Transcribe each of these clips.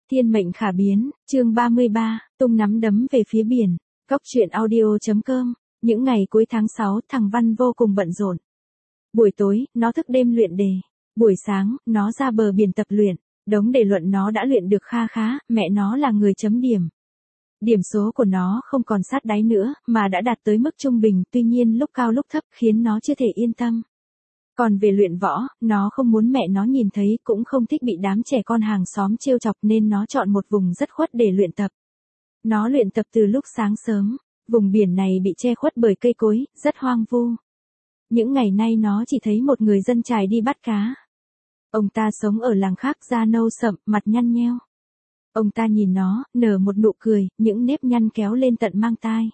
Thiên mệnh khả biến, chương 33, tung nắm đấm về phía biển. Góc truyện audio.com. Những ngày cuối tháng 6, thằng Văn vô cùng bận rộn. Buổi tối, nó thức đêm luyện đề. Buổi sáng, nó ra bờ biển tập luyện. Đống đề luận nó đã luyện được kha khá, mẹ nó là người chấm điểm. Điểm số của nó không còn sát đáy nữa, mà đã đạt tới mức trung bình, tuy nhiên lúc cao lúc thấp khiến nó chưa thể yên tâm. Còn về luyện võ, nó không muốn mẹ nó nhìn thấy, cũng không thích bị đám trẻ con hàng xóm trêu chọc nên nó chọn một vùng rất khuất để luyện tập. Nó luyện tập từ lúc sáng sớm, vùng biển này bị che khuất bởi cây cối, rất hoang vu. Những ngày nay nó chỉ thấy một người dân chài đi bắt cá. Ông ta sống ở làng khác, da nâu sậm, mặt nhăn nheo. Ông ta nhìn nó, nở một nụ cười, những nếp nhăn kéo lên tận mang tai.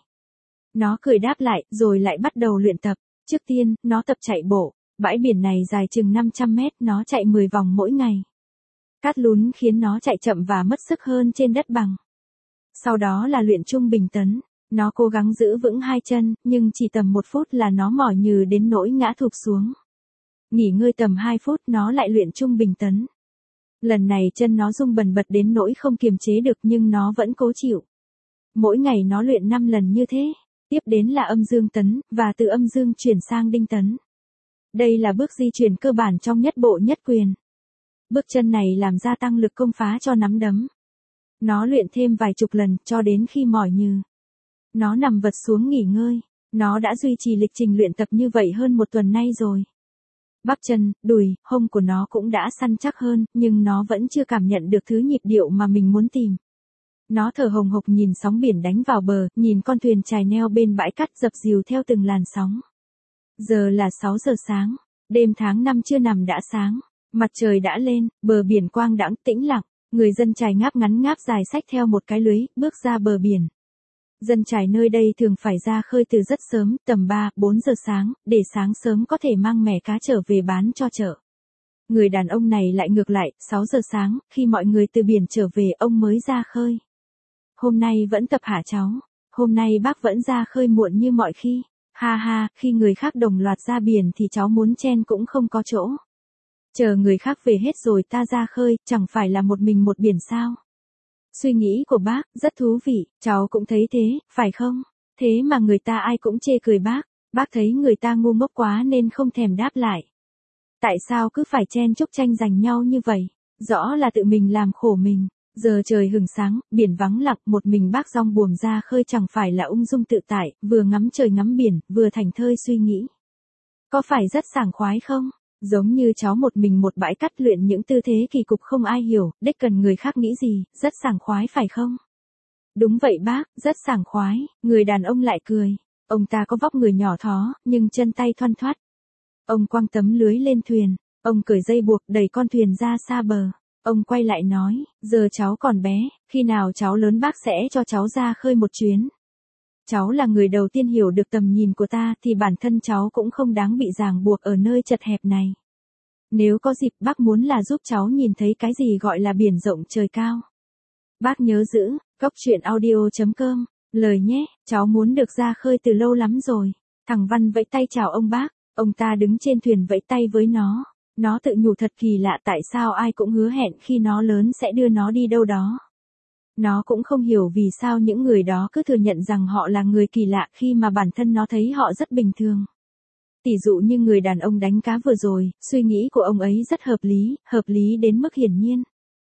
Nó cười đáp lại, rồi lại bắt đầu luyện tập. Trước tiên, nó tập chạy bộ. Bãi biển này dài chừng 500 mét, nó chạy 10 vòng mỗi ngày. Cát lún khiến nó chạy chậm và mất sức hơn trên đất bằng. Sau đó là luyện trung bình tấn. Nó cố gắng giữ vững hai chân, nhưng chỉ tầm 1 phút là nó mỏi nhừ đến nỗi ngã thụp xuống. Nghỉ ngơi tầm 2 phút nó lại luyện trung bình tấn. Lần này chân nó rung bần bật đến nỗi không kiềm chế được nhưng nó vẫn cố chịu. Mỗi ngày nó luyện 5 lần như thế. Tiếp đến là âm dương tấn, và từ âm dương chuyển sang đinh tấn. Đây là bước di chuyển cơ bản trong nhất bộ nhất quyền. Bước chân này làm gia tăng lực công phá cho nắm đấm. Nó luyện thêm vài chục lần cho đến khi mỏi nhừ. Nó nằm vật xuống nghỉ ngơi. Nó đã duy trì lịch trình luyện tập như vậy hơn 1 tuần nay rồi. Bắp chân, đùi, hông của nó cũng đã săn chắc hơn, nhưng nó vẫn chưa cảm nhận được thứ nhịp điệu mà mình muốn tìm. Nó thở hồng hộc nhìn sóng biển đánh vào bờ, nhìn con thuyền chài neo bên bãi cát dập dìu theo từng làn sóng. Giờ là 6 giờ sáng, đêm tháng 5 chưa nằm đã sáng, mặt trời đã lên, bờ biển quang đãng tĩnh lặng, người dân chài ngáp ngắn ngáp dài xách theo một cái lưới, bước ra bờ biển. Dân chài nơi đây thường phải ra khơi từ rất sớm, tầm 3-4 giờ sáng, để sáng sớm có thể mang mẻ cá trở về bán cho chợ. Người đàn ông này lại ngược lại, 6 giờ sáng, khi mọi người từ biển trở về ông mới ra khơi. Hôm nay vẫn tập hả cháu? Hôm nay bác vẫn ra khơi muộn như mọi khi. Ha ha, khi người khác đồng loạt ra biển thì cháu muốn chen cũng không có chỗ. Chờ người khác về hết rồi ta ra khơi, chẳng phải là một mình một biển sao? Suy nghĩ của bác, rất thú vị, cháu cũng thấy thế, phải không? Thế mà người ta ai cũng chê cười bác thấy người ta ngu ngốc quá nên không thèm đáp lại. Tại sao cứ phải chen chúc tranh giành nhau như vậy? Rõ là tự mình làm khổ mình. Giờ trời hừng sáng, biển vắng lặng, một mình bác dong buồm ra khơi chẳng phải là ung dung tự tại, vừa ngắm trời ngắm biển, vừa thảnh thơi suy nghĩ. Có phải rất sảng khoái không? Giống như cháu một mình một bãi cát luyện những tư thế kỳ cục không ai hiểu, đếch cần người khác nghĩ gì, rất sảng khoái phải không? Đúng vậy bác, rất sảng khoái, người đàn ông lại cười. Ông ta có vóc người nhỏ thó, nhưng chân tay thoăn thoắt. Ông quăng tấm lưới lên thuyền, ông cởi dây buộc đẩy con thuyền ra xa bờ. Ông quay lại nói, giờ cháu còn bé, khi nào cháu lớn bác sẽ cho cháu ra khơi một chuyến. Cháu là người đầu tiên hiểu được tầm nhìn của ta thì bản thân cháu cũng không đáng bị ràng buộc ở nơi chật hẹp này. Nếu có dịp bác muốn là giúp cháu nhìn thấy cái gì gọi là biển rộng trời cao. Bác nhớ giữ, góc truyện audio.com, lời nhé, cháu muốn được ra khơi từ lâu lắm rồi. Thằng Văn vẫy tay chào ông bác, ông ta đứng trên thuyền vẫy tay với nó. Nó tự nhủ thật kỳ lạ tại sao ai cũng hứa hẹn khi nó lớn sẽ đưa nó đi đâu đó. Nó cũng không hiểu vì sao những người đó cứ thừa nhận rằng họ là người kỳ lạ khi mà bản thân nó thấy họ rất bình thường. Tỷ dụ như người đàn ông đánh cá vừa rồi, suy nghĩ của ông ấy rất hợp lý đến mức hiển nhiên.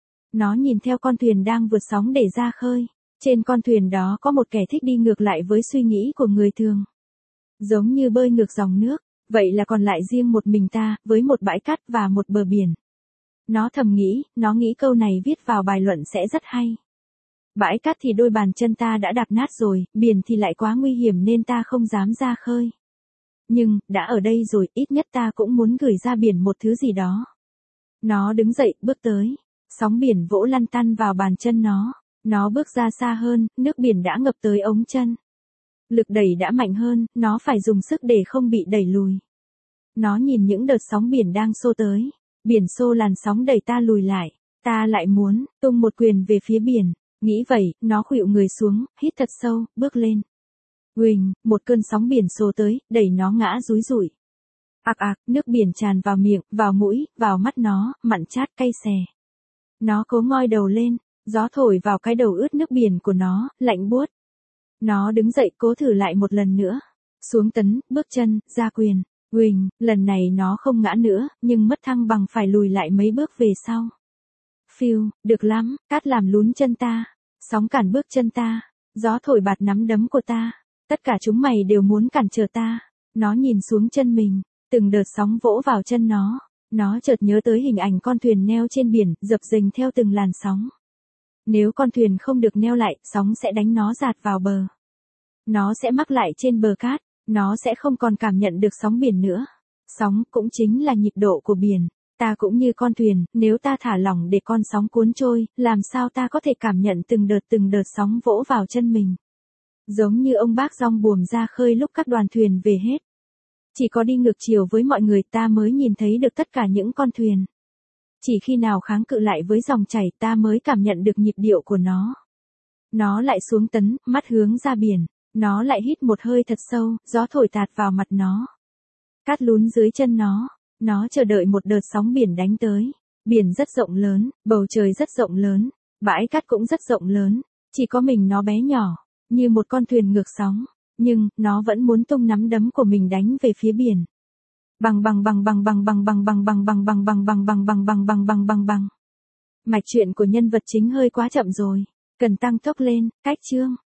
Nó nhìn theo con thuyền đang vượt sóng để ra khơi. Trên con thuyền đó có một kẻ thích đi ngược lại với suy nghĩ của người thường. Giống như bơi ngược dòng nước. Vậy là còn lại riêng một mình ta, với một bãi cát và một bờ biển. Nó thầm nghĩ, nó nghĩ câu này viết vào bài luận sẽ rất hay. Bãi cát thì đôi bàn chân ta đã đạp nát rồi, biển thì lại quá nguy hiểm nên ta không dám ra khơi. Nhưng, đã ở đây rồi, ít nhất ta cũng muốn gửi ra biển một thứ gì đó. Nó đứng dậy, bước tới. Sóng biển vỗ lăn tăn vào bàn chân nó. Nó bước ra xa hơn, nước biển đã ngập tới ống chân. Lực đẩy đã mạnh hơn, nó phải dùng sức để không bị đẩy lùi. Nó nhìn những đợt sóng biển đang xô tới. Biển xô làn sóng đẩy ta lùi lại. Ta lại muốn, tung một quyền về phía biển. Nghĩ vậy, nó khuỵu người xuống, hít thật sâu, bước lên. Huỳnh, một cơn sóng biển xô tới, đẩy nó ngã rúi rủi. Ạc ạc, nước biển tràn vào miệng, vào mũi, vào mắt nó, mặn chát cay xè. Nó cố ngoi đầu lên, Gió thổi vào cái đầu ướt nước biển của nó, lạnh buốt. Nó đứng dậy cố thử lại một lần nữa. Xuống tấn, bước chân, ra quyền. Huỳnh, lần này nó không ngã nữa, nhưng mất thăng bằng phải lùi lại mấy bước về sau. Phiêu, được lắm, cát làm lún chân ta. Sóng cản bước chân ta. Gió thổi bạt nắm đấm của ta. Tất cả chúng mày đều muốn cản trở ta. Nó nhìn xuống chân mình. Từng đợt sóng vỗ vào chân nó. Nó chợt nhớ tới hình ảnh con thuyền neo trên biển, dập dềnh theo từng làn sóng. Nếu con thuyền không được neo lại, sóng sẽ đánh nó dạt vào bờ. Nó sẽ mắc lại trên bờ cát. Nó sẽ không còn cảm nhận được sóng biển nữa. Sóng cũng chính là nhịp độ của biển. Ta cũng như con thuyền, nếu ta thả lỏng để con sóng cuốn trôi, làm sao ta có thể cảm nhận từng đợt sóng vỗ vào chân mình. Giống như ông bác rong buồm ra khơi lúc các đoàn thuyền về hết. Chỉ có đi ngược chiều với mọi người ta mới nhìn thấy được tất cả những con thuyền. Chỉ khi nào kháng cự lại với dòng chảy ta mới cảm nhận được nhịp điệu của nó. Nó lại xuống tấn, mắt hướng ra biển. Nó lại hít một hơi thật sâu, gió thổi tạt vào mặt nó. Cát lún dưới chân nó. Nó chờ đợi một đợt sóng biển đánh tới. Biển rất rộng lớn, bầu trời rất rộng lớn, bãi cát cũng rất rộng lớn. Chỉ có mình nó bé nhỏ, như một con thuyền ngược sóng. Nhưng, nó vẫn muốn tung nắm đấm của mình đánh về phía biển. Bằng bằng bằng bằng bằng bằng bằng bằng bằng bằng bằng bằng bằng bằng bằng bằng bằng bằng bằng bằng. Mạch truyện của nhân vật chính hơi quá chậm rồi. Cần tăng tốc lên, cách chương.